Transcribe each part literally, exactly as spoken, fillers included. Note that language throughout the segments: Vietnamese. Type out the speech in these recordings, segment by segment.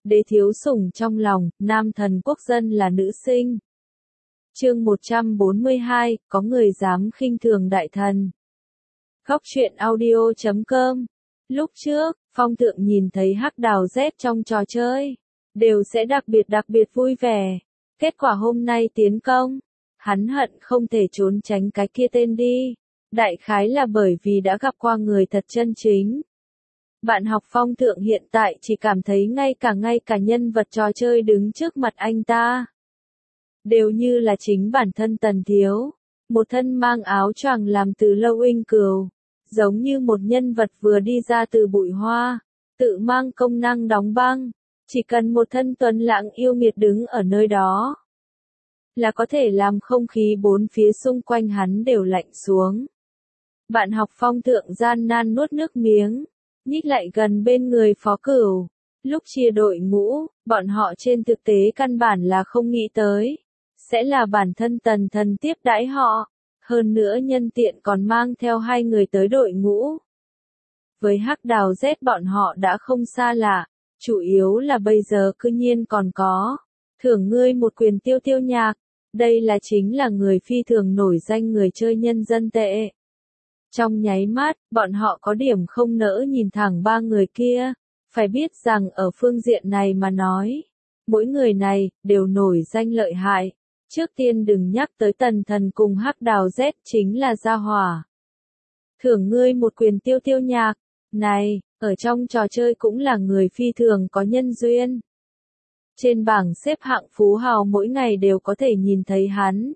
đế thiếu sủng trong lòng, nam thần quốc dân là nữ sinh. Chương một trăm bốn mươi hai, có người dám khinh thường đại thần. Góc truyện audio chấm com. Lúc trước, Phong Thượng nhìn thấy Hắc Đào Z trong trò chơi, đều sẽ đặc biệt đặc biệt vui vẻ. Kết quả hôm nay tiến công, hắn hận không thể trốn tránh cái kia tên đi. Đại khái là bởi vì đã gặp qua người thật chân chính. Bạn học Phong Thượng hiện tại chỉ cảm thấy ngay cả ngay cả nhân vật trò chơi đứng trước mặt anh ta, đều như là chính bản thân Tần Thiếu. Một thân mang áo choàng làm từ lâu inh cừu, giống như một nhân vật vừa đi ra từ bụi hoa, tự mang công năng đóng băng. Chỉ cần một thân tuấn lãng yêu nghiệt đứng ở nơi đó, là có thể làm không khí bốn phía xung quanh hắn đều lạnh xuống. Bạn học Phong Thượng gian nan nuốt nước miếng, nhích lại gần bên người Phó Cửu. Lúc chia đội ngũ, bọn họ trên thực tế căn bản là không nghĩ tới, sẽ là bản thân Tần Thần tiếp đãi họ, hơn nữa nhân tiện còn mang theo hai người tới đội ngũ. Với Hắc Đào Z bọn họ đã không xa lạ, chủ yếu là bây giờ cư nhiên còn có thưởng ngươi một quyền tiêu tiêu nhạc, đây là chính là người phi thường nổi danh người chơi nhân dân tệ. Trong nháy mắt, bọn họ có điểm không nỡ nhìn thẳng ba người kia, phải biết rằng ở phương diện này mà nói, mỗi người này đều nổi danh lợi hại. Trước tiên đừng nhắc tới Tần Thần cùng Hắc Đào Z chính là gia hỏa. Thưởng ngươi một quyền tiêu tiêu nhạc, này, ở trong trò chơi cũng là người phi thường có nhân duyên. Trên bảng xếp hạng phú hào mỗi ngày đều có thể nhìn thấy hắn.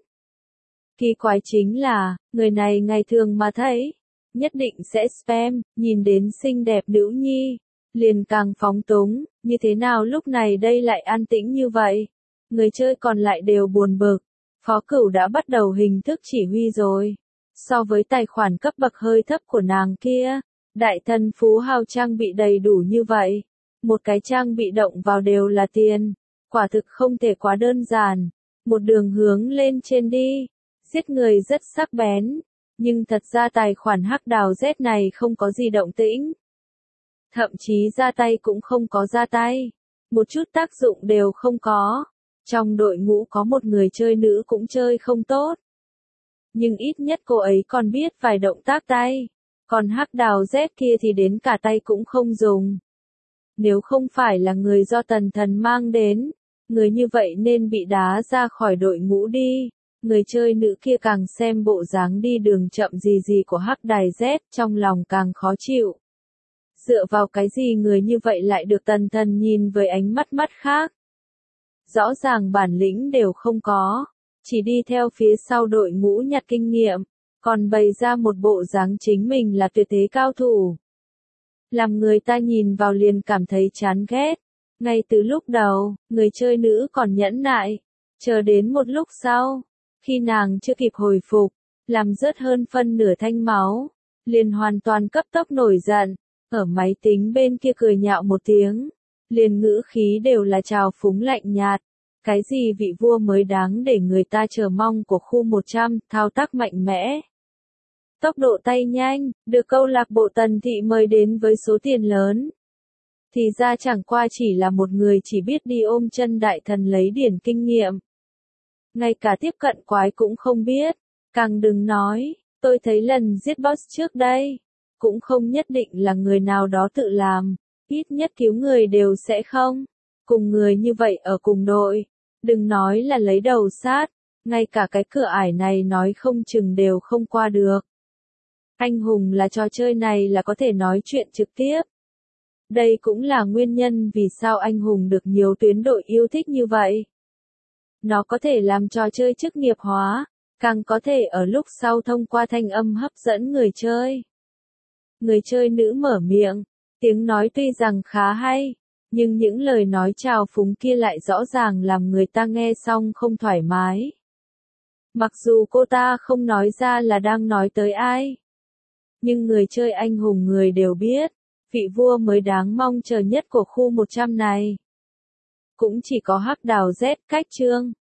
Kỳ quái chính là, người này ngày thường mà thấy, nhất định sẽ spam, nhìn đến xinh đẹp nữ nhi, liền càng phóng túng, như thế nào lúc này đây lại an tĩnh như vậy. Người chơi còn lại đều buồn bực, Phó Cửu đã bắt đầu hình thức chỉ huy rồi. So với tài khoản cấp bậc hơi thấp của nàng kia, đại thần phú hào trang bị đầy đủ như vậy. Một cái trang bị động vào đều là tiền, quả thực không thể quá đơn giản. Một đường hướng lên trên đi, giết người rất sắc bén, nhưng thật ra tài khoản Hắc Đào Z này không có gì động tĩnh. Thậm chí ra tay cũng không có ra tay, một chút tác dụng đều không có. Trong đội ngũ có một người chơi nữ cũng chơi không tốt, nhưng ít nhất cô ấy còn biết vài động tác tay, còn Hắc Đào Z kia thì đến cả tay cũng không dùng. Nếu không phải là người do Tần Thần mang đến, người như vậy nên bị đá ra khỏi đội ngũ đi. Người chơi nữ kia càng xem bộ dáng đi đường chậm gì gì của Hắc Đào Z, trong lòng càng khó chịu. Dựa vào cái gì người như vậy lại được Tần Thần nhìn với ánh mắt mắt khác? Rõ ràng bản lĩnh đều không có, chỉ đi theo phía sau đội ngũ nhặt kinh nghiệm, còn bày ra một bộ dáng chính mình là tuyệt thế cao thủ. Làm người ta nhìn vào liền cảm thấy chán ghét. Ngay từ lúc đầu, người chơi nữ còn nhẫn nại, chờ đến một lúc sau, khi nàng chưa kịp hồi phục, làm rớt hơn phân nửa thanh máu, liền hoàn toàn cấp tốc nổi giận, ở máy tính bên kia cười nhạo một tiếng. Liền ngữ khí đều là trào phúng lạnh nhạt. Cái gì vị vua mới đáng để người ta chờ mong của khu một trăm, thao tác mạnh mẽ. Tốc độ tay nhanh, được câu lạc bộ Tần Thị mời đến với số tiền lớn. Thì ra chẳng qua chỉ là một người chỉ biết đi ôm chân đại thần lấy điển kinh nghiệm. Ngay cả tiếp cận quái cũng không biết, càng đừng nói, tôi thấy lần giết boss trước đây, cũng không nhất định là người nào đó tự làm. Ít nhất cứu người đều sẽ không. Cùng người như vậy ở cùng đội, đừng nói là lấy đầu sát, ngay cả cái cửa ải này nói không chừng đều không qua được. Anh hùng là trò chơi này là có thể nói chuyện trực tiếp. Đây cũng là nguyên nhân vì sao anh hùng được nhiều tuyến đội yêu thích như vậy. Nó có thể làm trò chơi chức nghiệp hóa, càng có thể ở lúc sau thông qua thanh âm hấp dẫn người chơi. Người chơi nữ mở miệng. Tiếng nói tuy rằng khá hay, nhưng những lời nói trào phúng kia lại rõ ràng làm người ta nghe xong không thoải mái. Mặc dù cô ta không nói ra là đang nói tới ai, nhưng người chơi anh hùng người đều biết, vị vua mới đáng mong chờ nhất của khu một trăm này. Cũng chỉ có Hắc Đào Z cách chương.